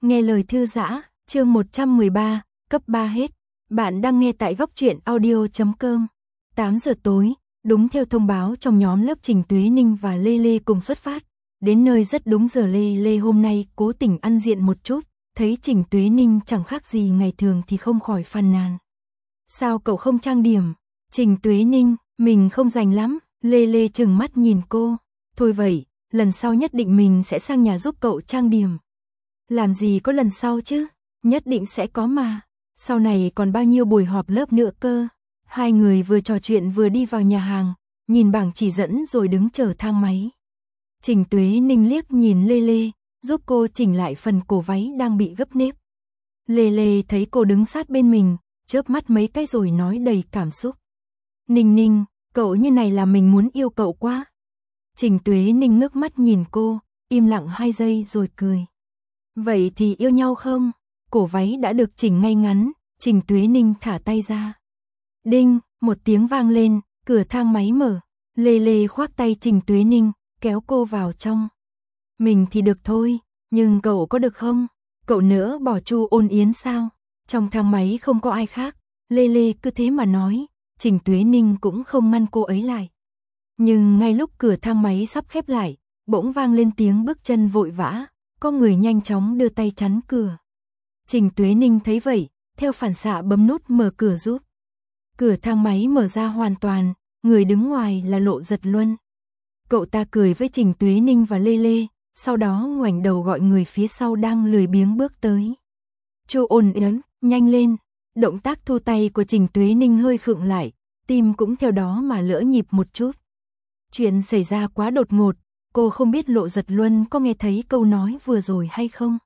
Nghe lời thư giã, chương 113, cấp 3 hết. Bạn đang nghe tại góc truyện audio.com. 8 giờ tối, đúng theo thông báo trong nhóm lớp, Trình Tuế Ninh và Lê Lê cùng xuất phát. Đến nơi rất đúng giờ. Lê Lê hôm nay cố tình ăn diện một chút, thấy Trình Tuế Ninh chẳng khác gì ngày thường thì không khỏi phàn nàn. Sao cậu không trang điểm? Trình Tuế Ninh, mình không rành lắm. Lê Lê trừng mắt nhìn cô. Thôi vậy, lần sau nhất định mình sẽ sang nhà giúp cậu trang điểm. Làm gì có lần sau chứ, nhất định sẽ có mà. Sau này còn bao nhiêu buổi họp lớp nữa cơ. Hai người vừa trò chuyện vừa đi vào nhà hàng, nhìn bảng chỉ dẫn rồi đứng chờ thang máy. Trình Tuế Ninh liếc nhìn Lê Lê, giúp cô chỉnh lại phần cổ váy đang bị gấp nếp. Lê Lê thấy cô đứng sát bên mình, chớp mắt mấy cái rồi nói đầy cảm xúc. Ninh Ninh, cậu như này là mình muốn yêu cậu quá. Trình Tuế Ninh ngước mắt nhìn cô, im lặng 2 giây rồi cười. Vậy thì yêu nhau không? Cổ váy đã được chỉnh ngay ngắn, Trình Tuế Ninh thả tay ra. Đinh, một tiếng vang lên, cửa thang máy mở. Lê Lê khoác tay Trình Tuế Ninh, kéo cô vào trong. Mình thì được thôi, nhưng cậu có được không? Cậu nỡ bỏ Chu Ôn Yến sao? Trong thang máy không có ai khác, Lê Lê cứ thế mà nói, Trình Tuế Ninh cũng không ngăn cô ấy lại. Nhưng ngay lúc cửa thang máy sắp khép lại, bỗng vang lên tiếng bước chân vội vã, có người nhanh chóng đưa tay chắn cửa. Trình Tuế Ninh thấy vậy, theo phản xạ bấm nút mở cửa giúp. Cửa thang máy mở ra hoàn toàn, người đứng ngoài là Lộ Giật Luân. Cậu ta cười với Trình Tuế Ninh và Lê Lê, sau đó ngoảnh đầu gọi người phía sau đang lười biếng bước tới. Chu Ôn Yến, nhanh lên. Động tác thu tay của Trình Tuế Ninh hơi khựng lại, tim cũng theo đó mà lỡ nhịp một chút. Chuyện xảy ra quá đột ngột, cô không biết Lộ Giật Luân có nghe thấy câu nói vừa rồi hay không.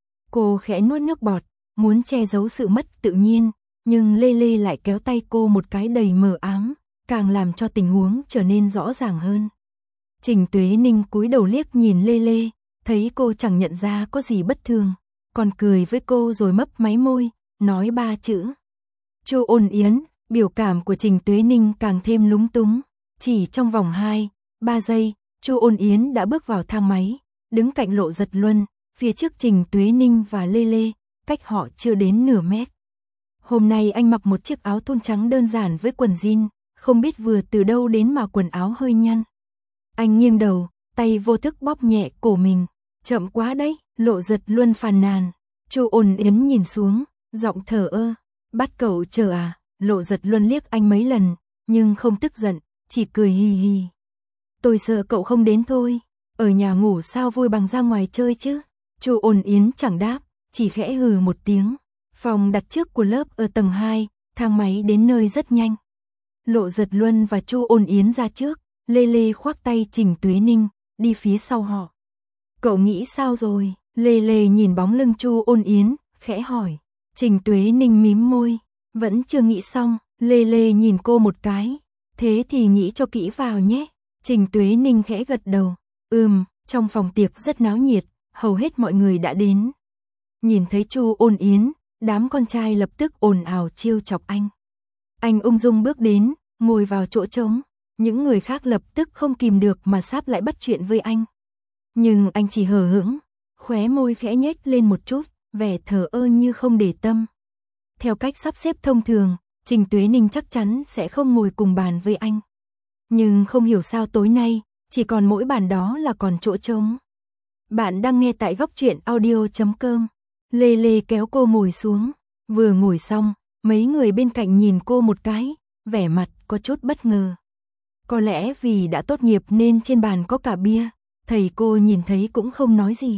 Cô khẽ nuốt nước bọt, muốn che giấu sự mất tự nhiên, nhưng Lê Lê lại kéo tay cô một cái đầy mờ ám, càng làm cho tình huống trở nên rõ ràng hơn. Trình Tuế Ninh cúi đầu liếc nhìn Lê Lê, thấy cô chẳng nhận ra có gì bất thường, còn cười với cô rồi mấp máy môi, nói 3 chữ. Chu Ôn Yến. Biểu cảm của Trình Tuế Ninh càng thêm lúng túng. Chỉ trong vòng 2-3 giây, Chu Ôn Yến đã bước vào thang máy, đứng cạnh Lộ Giật Luân, phía trước Trình Tuế Ninh và Lê Lê, cách họ chưa đến nửa mét. Hôm nay anh mặc một chiếc áo thun trắng đơn giản với quần jean, không biết vừa từ đâu đến mà quần áo hơi nhăn. Anh nghiêng đầu, tay vô thức bóp nhẹ cổ mình. Chậm quá đấy, Lộ Giật Luân phàn nàn. Chu Ôn Yến nhìn xuống, giọng thờ ơ. Bắt cậu chờ à? Lộ Giật Luân liếc anh mấy lần, nhưng không tức giận, chỉ cười hì hì. Tôi sợ cậu không đến thôi, ở nhà ngủ sao vui bằng ra ngoài chơi chứ. Chu Ôn Yến chẳng đáp, chỉ khẽ hừ một tiếng. Phòng đặt trước của lớp ở tầng 2, thang máy đến nơi rất nhanh. Lộ Giật Luân và Chu Ôn Yến ra trước, Lê Lê khoác tay Trình Tuế Ninh, đi phía sau họ. Cậu nghĩ sao rồi? Lê Lê nhìn bóng lưng Chu Ôn Yến, khẽ hỏi. Trình Tuế Ninh mím môi, vẫn chưa nghĩ xong. Lê Lê nhìn cô một cái, thế thì nghĩ cho kỹ vào nhé. Trình Tuế Ninh khẽ gật đầu. Trong phòng tiệc rất náo nhiệt, hầu hết mọi người đã đến. Nhìn thấy Chu Ôn Yến, đám con trai lập tức ồn ào trêu chọc anh. Anh ung dung bước đến, ngồi vào chỗ trống. Những người khác lập tức không kìm được mà sáp lại bắt chuyện với anh. Nhưng anh chỉ hờ hững, khóe môi khẽ nhếch lên một chút, vẻ thờ ơ như không để tâm. Theo cách sắp xếp thông thường, Trình Tuế Ninh chắc chắn sẽ không ngồi cùng bàn với anh. Nhưng không hiểu sao tối nay, chỉ còn mỗi bàn đó là còn chỗ trống. Bạn đang nghe tại góc truyện audio.com. Lê Lê kéo cô ngồi xuống. Vừa ngồi xong, mấy người bên cạnh nhìn cô một cái, vẻ mặt có chút bất ngờ. Có lẽ vì đã tốt nghiệp nên trên bàn có cả bia, thầy cô nhìn thấy cũng không nói gì.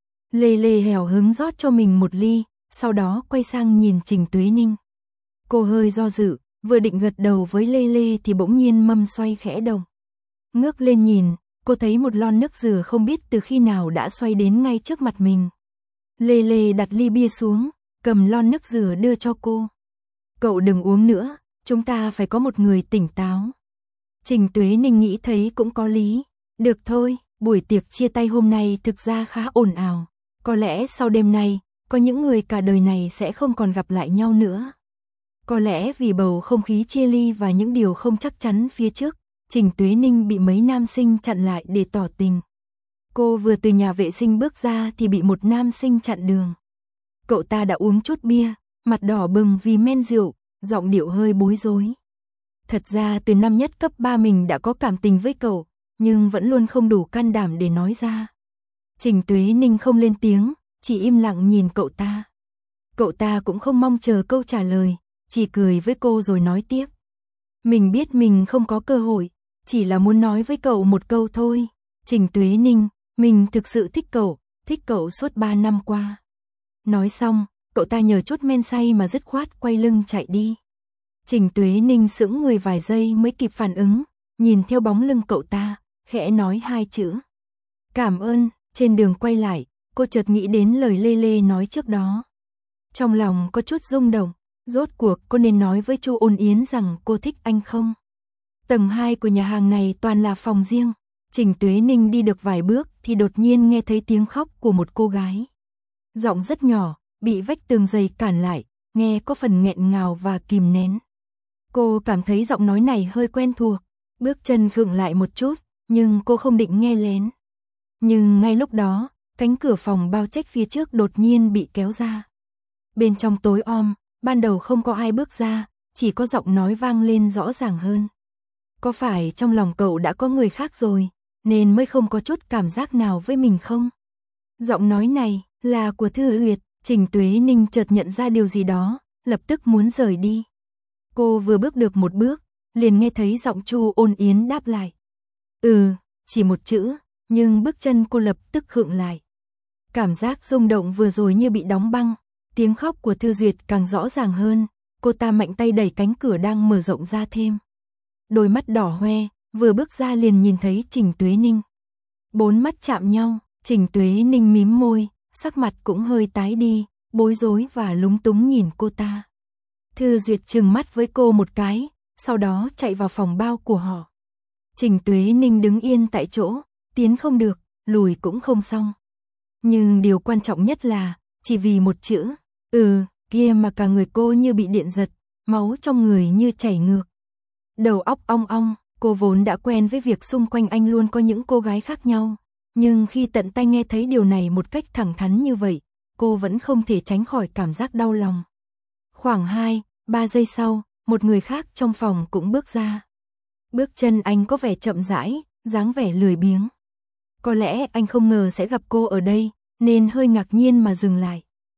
Lê Lê hào hứng rót cho mình một ly, sau đó quay sang nhìn Trình Tuế Ninh. Cô hơi do dự, vừa định gật đầu với Lê Lê thì bỗng nhiên mâm xoay khẽ động. Ngước lên nhìn, cô thấy một lon nước dừa không biết từ khi nào đã xoay đến ngay trước mặt mình. Lê Lê đặt ly bia xuống, cầm lon nước dừa đưa cho cô. Cậu đừng uống nữa, chúng ta phải có một người tỉnh táo. Trình Tuế Ninh nghĩ thấy cũng có lý. Được thôi, buổi tiệc chia tay hôm nay thực ra khá ồn ào. Có lẽ sau đêm nay, có những người cả đời này sẽ không còn gặp lại nhau nữa. Có lẽ vì bầu không khí chia ly và những điều không chắc chắn phía trước, Trình Tuế Ninh bị mấy nam sinh chặn lại để tỏ tình. Cô vừa từ nhà vệ sinh bước ra thì bị một nam sinh chặn đường. Cậu ta đã uống chút bia, mặt đỏ bừng vì men rượu, giọng điệu hơi bối rối. Thật ra từ năm nhất cấp 3 mình đã có cảm tình với cậu, nhưng vẫn luôn không đủ can đảm để nói ra. Trình Tuế Ninh không lên tiếng, chỉ im lặng nhìn cậu ta. Cậu ta cũng không mong chờ câu trả lời, chỉ cười với cô rồi nói tiếp. Mình biết mình không có cơ hội, chỉ là muốn nói với cậu một câu thôi. Trình Tuế Ninh, mình thực sự thích cậu suốt 3 năm qua. Nói xong, cậu ta nhờ chút men say mà dứt khoát quay lưng chạy đi. Trình Tuế Ninh sững người vài giây mới kịp phản ứng, nhìn theo bóng lưng cậu ta, khẽ nói 2 chữ. Cảm ơn. Trên đường quay lại, cô chợt nghĩ đến lời Lê Lê nói trước đó. Trong lòng có chút rung động, rốt cuộc cô nên nói với Chu Ôn Yến rằng cô thích anh không? Tầng 2 của nhà hàng này toàn là phòng riêng. Trình Tuế Ninh đi được vài bước thì đột nhiên nghe thấy tiếng khóc của một cô gái. Giọng rất nhỏ, bị vách tường dày cản lại, nghe có phần nghẹn ngào và kìm nén. Cô cảm thấy giọng nói này hơi quen thuộc, bước chân khựng lại một chút, nhưng cô không định nghe lén. Nhưng ngay lúc đó, cánh cửa phòng bao trách phía trước đột nhiên bị kéo ra. Bên trong tối om, ban đầu không có ai bước ra, chỉ có giọng nói vang lên rõ ràng hơn. Có phải trong lòng cậu đã có người khác rồi, nên mới không có chút cảm giác nào với mình không? Giọng nói này là của Thư Uyệt. Trình Tuế Ninh chợt nhận ra điều gì đó, lập tức muốn rời đi. Cô vừa bước được một bước, liền nghe thấy giọng Chu Ôn Yến đáp lại. Chỉ một chữ, nhưng bước chân cô lập tức khựng lại. Cảm giác rung động vừa rồi như bị đóng băng, tiếng khóc của Thư Duyệt càng rõ ràng hơn, cô ta mạnh tay đẩy cánh cửa đang mở rộng ra thêm. Đôi mắt đỏ hoe, vừa bước ra liền nhìn thấy Trình Tuế Ninh. 4 mắt chạm nhau, Trình Tuế Ninh mím môi, sắc mặt cũng hơi tái đi, bối rối và lúng túng nhìn cô ta. Thư Duyệt trừng mắt với cô một cái, sau đó chạy vào phòng bao của họ. Trình Tuế Ninh đứng yên tại chỗ, tiến không được, lùi cũng không xong. Nhưng điều quan trọng nhất là, chỉ vì một chữ, kia mà cả người cô như bị điện giật, máu trong người như chảy ngược. Đầu óc ong ong, cô vốn đã quen với việc xung quanh anh luôn có những cô gái khác nhau. Nhưng khi tận tay nghe thấy điều này một cách thẳng thắn như vậy, cô vẫn không thể tránh khỏi cảm giác đau lòng. Khoảng 2-3 giây sau, một người khác trong phòng cũng bước ra. Bước chân anh có vẻ chậm rãi, dáng vẻ lười biếng. Có lẽ anh không ngờ sẽ gặp cô ở đây, nên hơi ngạc nhiên mà dừng lại.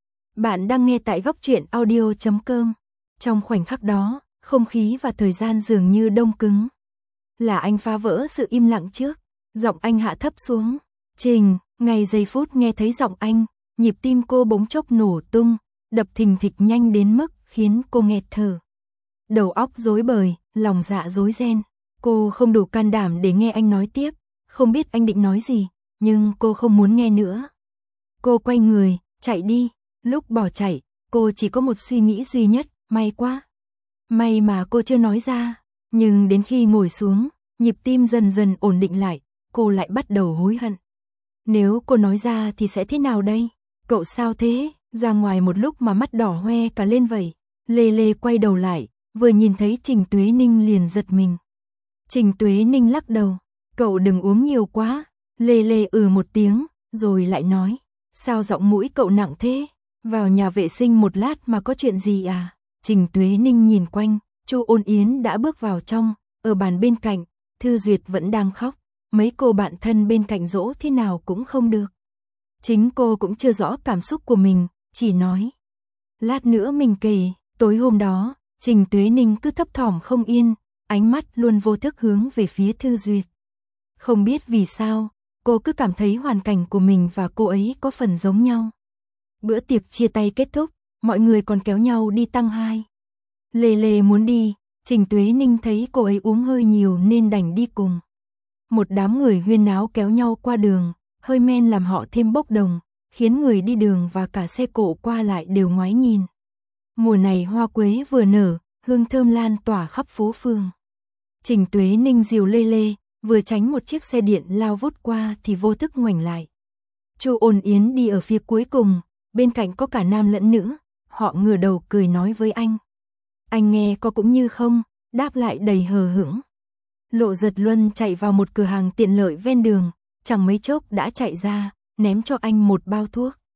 Bạn đang nghe tại Góc Truyện Audio.com. Trong khoảnh khắc đó, không khí và thời gian dường như đông cứng. Là anh phá vỡ sự im lặng trước, giọng anh hạ thấp xuống. Trình, ngay giây phút nghe thấy giọng anh, nhịp tim cô bỗng chốc nổ tung, đập thình thịch nhanh đến mức khiến cô nghẹt thở. Đầu óc rối bời, lòng dạ rối ren. Cô không đủ can đảm để nghe anh nói tiếp, không biết anh định nói gì, nhưng cô không muốn nghe nữa. Cô quay người, chạy đi. Lúc bỏ chạy, cô chỉ có một suy nghĩ duy nhất, may quá. May mà cô chưa nói ra, nhưng đến khi ngồi xuống, nhịp tim dần dần ổn định lại, cô lại bắt đầu hối hận. Nếu cô nói ra thì sẽ thế nào đây? Cậu sao thế? Ra ngoài một lúc mà mắt đỏ hoe cả lên vậy. Lê Lê quay đầu lại, vừa nhìn thấy Trình Tuế Ninh liền giật mình. Trình Tuế Ninh lắc đầu, cậu đừng uống nhiều quá. Lê Lê một tiếng, rồi lại nói, sao giọng mũi cậu nặng thế? Vào nhà vệ sinh một lát mà có chuyện gì à? Trình Tuế Ninh nhìn quanh, Chu Ôn Yến đã bước vào trong, ở bàn bên cạnh, Thư Duyệt vẫn đang khóc, mấy cô bạn thân bên cạnh dỗ thế nào cũng không được. Chính cô cũng chưa rõ cảm xúc của mình, chỉ nói, lát nữa mình kể. Tối hôm đó, Trình Tuế Ninh cứ thấp thỏm không yên, ánh mắt luôn vô thức hướng về phía Thư Duyệt. Không biết vì sao, cô cứ cảm thấy hoàn cảnh của mình và cô ấy có phần giống nhau. Bữa tiệc chia tay kết thúc, mọi người còn kéo nhau đi tăng 2. Lê Lê muốn đi, Trình Tuế Ninh thấy cô ấy uống hơi nhiều nên đành đi cùng. Một đám người huyên náo kéo nhau qua đường, hơi men làm họ thêm bốc đồng, khiến người đi đường và cả xe cộ qua lại đều ngoái nhìn. Mùa này hoa quế vừa nở, hương thơm lan tỏa khắp phố phường. Trình Tuế Ninh dìu Lê Lê, vừa tránh một chiếc xe điện lao vút qua thì vô thức ngoảnh lại. Chu Ôn Yến đi ở phía cuối cùng, bên cạnh có cả nam lẫn nữ, họ ngửa đầu cười nói với anh. Anh nghe có cũng như không, đáp lại đầy hờ hững. Lộ Giật Luân chạy vào một cửa hàng tiện lợi ven đường, chẳng mấy chốc đã chạy ra, ném cho anh một bao thuốc.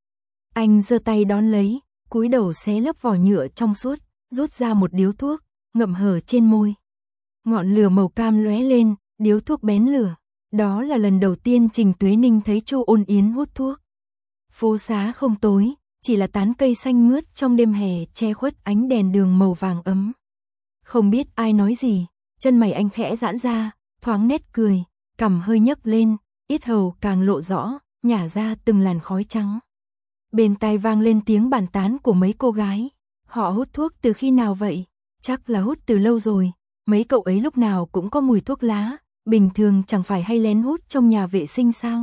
Anh giơ tay đón lấy, cúi đầu xé lớp vỏ nhựa trong suốt, rút ra một điếu thuốc, ngậm hở trên môi. Ngọn lửa màu cam lóe lên, điếu thuốc bén lửa. Đó là lần đầu tiên Trình Tuế Ninh thấy Chu Ôn Yến hút thuốc. Phố xá không tối, chỉ là tán cây xanh mướt trong đêm hè che khuất ánh đèn đường màu vàng ấm. Không biết ai nói gì, chân mày anh khẽ giãn ra, thoáng nét cười, cằm hơi nhấc lên, yết hầu càng lộ rõ, nhả ra từng làn khói trắng. Bên tai vang lên tiếng bàn tán của mấy cô gái. Họ hút thuốc từ khi nào vậy? Chắc là hút từ lâu rồi. Mấy cậu ấy lúc nào cũng có mùi thuốc lá, bình thường chẳng phải hay lén hút trong nhà vệ sinh sao?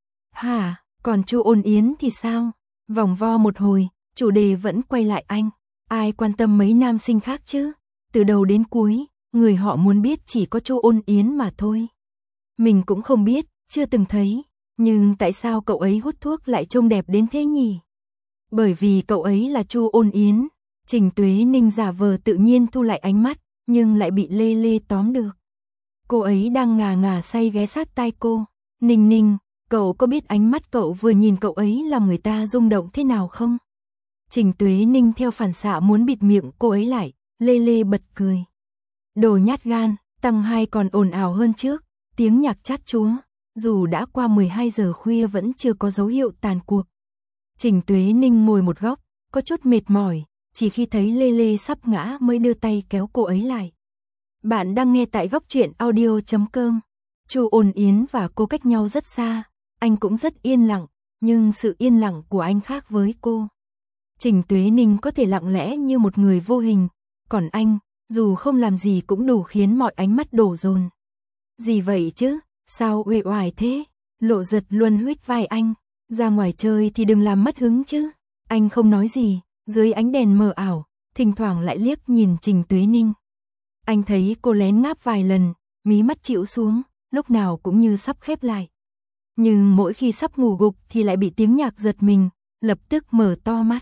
Hả, còn Chu Ôn Yến thì sao? Vòng vo một hồi, chủ đề vẫn quay lại anh. Ai quan tâm mấy nam sinh khác chứ? Từ đầu đến cuối, người họ muốn biết chỉ có Chu Ôn Yến mà thôi. Mình cũng không biết, chưa từng thấy. Nhưng tại sao cậu ấy hút thuốc lại trông đẹp đến thế nhỉ? Bởi vì cậu ấy là Chu Ôn Yến. Trình Tuế Ninh giả vờ tự nhiên thu lại ánh mắt, nhưng lại bị Lê Lê tóm được. Cô ấy đang ngà ngà say ghé sát tai cô. Ninh Ninh, cậu có biết ánh mắt cậu vừa nhìn cậu ấy làm người ta rung động thế nào không? Trình Tuế Ninh theo phản xạ muốn bịt miệng cô ấy lại, Lê Lê bật cười. Đồ nhát gan, tăng 2 còn ồn ào hơn trước, tiếng nhạc chát chúa. Dù đã qua 12 giờ khuya vẫn chưa có dấu hiệu tàn cuộc. Trình Tuế Ninh ngồi một góc, có chút mệt mỏi, chỉ khi thấy Lê Lê sắp ngã mới đưa tay kéo cô ấy lại. Bạn đang nghe tại goctruyện.audio.com. Chu Ôn Yến và cô cách nhau rất xa, anh cũng rất yên lặng, nhưng sự yên lặng của anh khác với cô. Trình Tuế Ninh có thể lặng lẽ như một người vô hình, còn anh, dù không làm gì cũng đủ khiến mọi ánh mắt đổ dồn. Gì vậy chứ? Sao uể oải thế? Lộ Giật luôn huých vai anh. Ra ngoài chơi thì đừng làm mất hứng chứ. Anh không nói gì, dưới ánh đèn mờ ảo, thỉnh thoảng lại liếc nhìn Trình Tuế Ninh. Anh thấy cô lén ngáp vài lần, mí mắt chịu xuống, lúc nào cũng như sắp khép lại. Nhưng mỗi khi sắp ngủ gục thì lại bị tiếng nhạc giật mình, lập tức mở to mắt.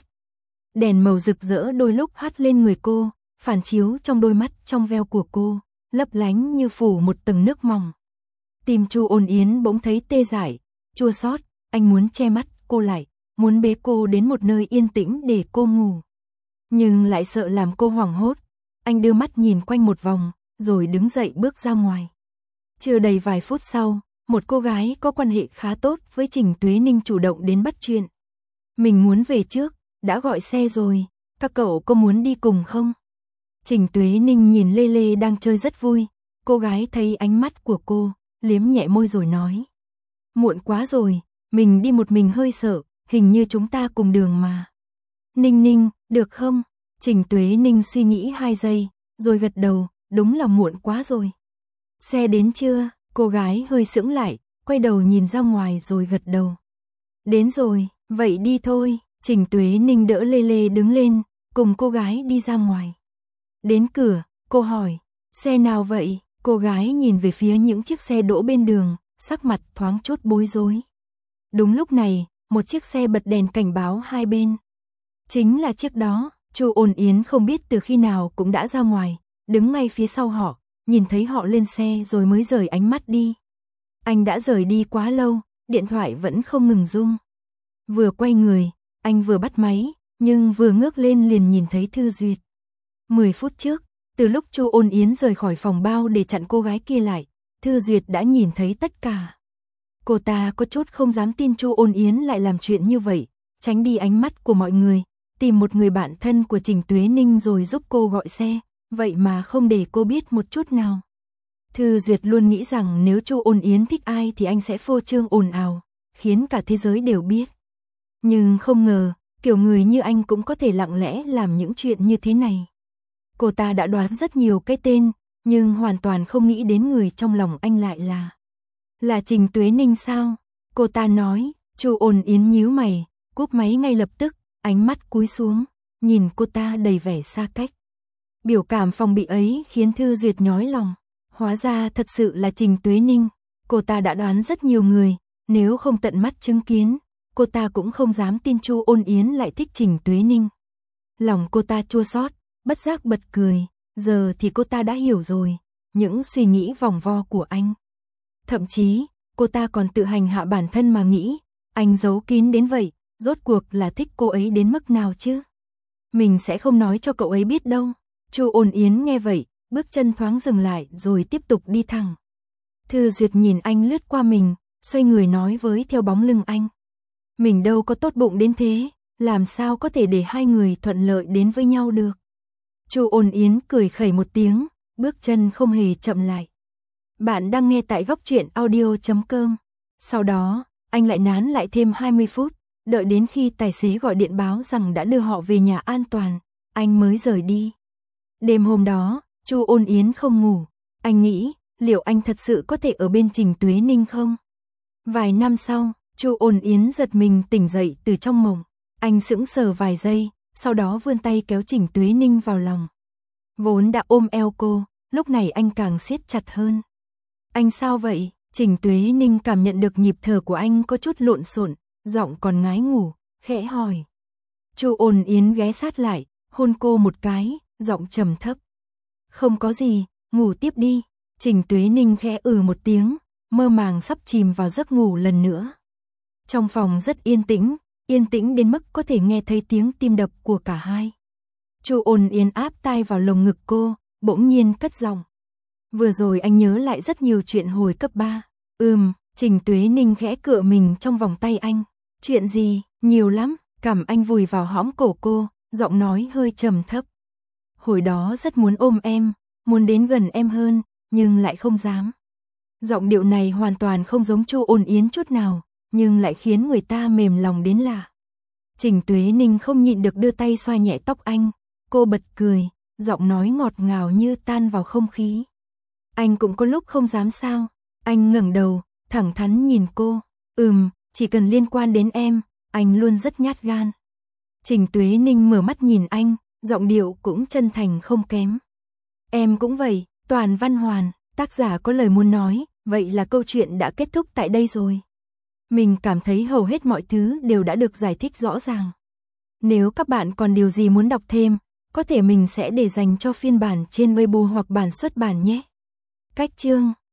Đèn màu rực rỡ đôi lúc hắt lên người cô, phản chiếu trong đôi mắt trong veo của cô, lấp lánh như phủ một tầng nước mỏng. Tim Chu Ôn Yến bỗng thấy tê dại, chua xót, anh muốn che mắt cô lại, muốn bế cô đến một nơi yên tĩnh để cô ngủ. Nhưng lại sợ làm cô hoảng hốt, anh đưa mắt nhìn quanh một vòng, rồi đứng dậy bước ra ngoài. Chưa đầy vài phút sau, một cô gái có quan hệ khá tốt với Trình Tuế Ninh chủ động đến bắt chuyện. Mình muốn về trước, đã gọi xe rồi, các cậu có muốn đi cùng không? Trình Tuế Ninh nhìn Lê Lê đang chơi rất vui, cô gái thấy ánh mắt của cô, liếm nhẹ môi rồi nói. Muộn quá rồi, mình đi một mình hơi sợ, hình như chúng ta cùng đường mà. Ninh Ninh, được không? Trình Tuế Ninh suy nghĩ 2 giây, rồi gật đầu, đúng là muộn quá rồi. Xe đến chưa? Cô gái hơi sững lại, quay đầu nhìn ra ngoài rồi gật đầu. Đến rồi, vậy đi thôi. Trình Tuế Ninh đỡ Lê Lê đứng lên, cùng cô gái đi ra ngoài. Đến cửa, cô hỏi, xe nào vậy? Cô gái nhìn về phía những chiếc xe đỗ bên đường, sắc mặt thoáng chút bối rối. Đúng lúc này, một chiếc xe bật đèn cảnh báo hai bên. Chính là chiếc đó. Chu Ôn Yến không biết từ khi nào cũng đã ra ngoài, đứng ngay phía sau họ, nhìn thấy họ lên xe rồi mới rời ánh mắt đi. Anh đã rời đi quá lâu, điện thoại vẫn không ngừng rung. Vừa quay người, anh vừa bắt máy, nhưng vừa ngước lên liền nhìn thấy Thư Duyệt. 10 phút trước, từ lúc Chu Ôn Yến rời khỏi phòng bao để chặn cô gái kia lại, Thư Duyệt đã nhìn thấy tất cả. Cô ta có chút không dám tin Chu Ôn Yến lại làm chuyện như vậy, tránh đi ánh mắt của mọi người, tìm một người bạn thân của Trình Tuế Ninh rồi giúp cô gọi xe, vậy mà không để cô biết một chút nào. Thư Duyệt luôn nghĩ rằng nếu Chu Ôn Yến thích ai thì anh sẽ phô trương ồn ào, khiến cả thế giới đều biết. Nhưng không ngờ, kiểu người như anh cũng có thể lặng lẽ làm những chuyện như thế này. Cô ta đã đoán rất nhiều cái tên, nhưng hoàn toàn không nghĩ đến người trong lòng anh lại là Trình Tuế Ninh sao? Cô ta nói. Chu Ôn Yến nhíu mày, cúp máy ngay lập tức, ánh mắt cúi xuống, nhìn cô ta đầy vẻ xa cách. Biểu cảm phòng bị ấy khiến Thư Duyệt nhói lòng. Hóa ra thật sự là Trình Tuế Ninh. Cô ta đã đoán rất nhiều người, nếu không tận mắt chứng kiến, cô ta cũng không dám tin Chu Ôn Yến lại thích Trình Tuế Ninh. Lòng cô ta chua xót, bất giác bật cười, giờ thì cô ta đã hiểu rồi, những suy nghĩ vòng vo của anh. Thậm chí, cô ta còn tự hành hạ bản thân mà nghĩ, anh giấu kín đến vậy, rốt cuộc là thích cô ấy đến mức nào chứ? Mình sẽ không nói cho cậu ấy biết đâu. Chu Ôn Yến nghe vậy, bước chân thoáng dừng lại rồi tiếp tục đi thẳng. Thư Duyệt nhìn anh lướt qua mình, xoay người nói với theo bóng lưng anh. Mình đâu có tốt bụng đến thế, làm sao có thể để hai người thuận lợi đến với nhau được. Chu Ôn Yến cười khẩy một tiếng, bước chân không hề chậm lại. Bạn đang nghe tại góc truyện audio.com. Sau đó, anh lại nán lại thêm 20 phút, đợi đến khi tài xế gọi điện báo rằng đã đưa họ về nhà an toàn, anh mới rời đi. Đêm hôm đó, Chu Ôn Yến không ngủ, anh nghĩ, liệu anh thật sự có thể ở bên Trình Tuế Ninh không? Vài năm sau, Chu Ôn Yến giật mình tỉnh dậy từ trong mộng, anh sững sờ vài giây, sau đó vươn tay kéo Trình Tuế Ninh vào lòng. Vốn đã ôm eo cô, lúc này anh càng siết chặt hơn. Anh sao vậy? Trình Tuế Ninh cảm nhận được nhịp thở của anh có chút lộn xộn, giọng còn ngái ngủ, khẽ hỏi. Chu Ôn Yến ghé sát lại, hôn cô một cái, giọng trầm thấp. Không có gì, ngủ tiếp đi. Trình Tuế Ninh khẽ một tiếng, mơ màng sắp chìm vào giấc ngủ lần nữa. Trong phòng rất yên tĩnh đến mức có thể nghe thấy tiếng tim đập của cả hai. Chu Ôn Yến áp tai vào lồng ngực cô, bỗng nhiên cất giọng. Vừa rồi anh nhớ lại rất nhiều chuyện hồi cấp 3. Trình Tuế Ninh khẽ cựa mình trong vòng tay anh. Chuyện gì? Nhiều lắm. Cằm anh vùi vào hõm cổ cô, giọng nói hơi trầm thấp. Hồi đó rất muốn ôm em, muốn đến gần em hơn, nhưng lại không dám. Giọng điệu này hoàn toàn không giống Chu Ôn Yến chút nào, nhưng lại khiến người ta mềm lòng đến lạ. Trình Tuế Ninh không nhịn được đưa tay xoa nhẹ tóc anh, cô bật cười, giọng nói ngọt ngào như tan vào không khí. Anh cũng có lúc không dám sao? Anh ngẩng đầu, thẳng thắn nhìn cô. Chỉ cần liên quan đến em, anh luôn rất nhát gan. Trình Tuế Ninh mở mắt nhìn anh, giọng điệu cũng chân thành không kém. Em cũng vậy, Toàn Văn Hoàn, tác giả có lời muốn nói, vậy là câu chuyện đã kết thúc tại đây rồi. Mình cảm thấy hầu hết mọi thứ đều đã được giải thích rõ ràng. Nếu các bạn còn điều gì muốn đọc thêm, có thể mình sẽ để dành cho phiên bản trên Weibo hoặc bản xuất bản nhé. Cách chương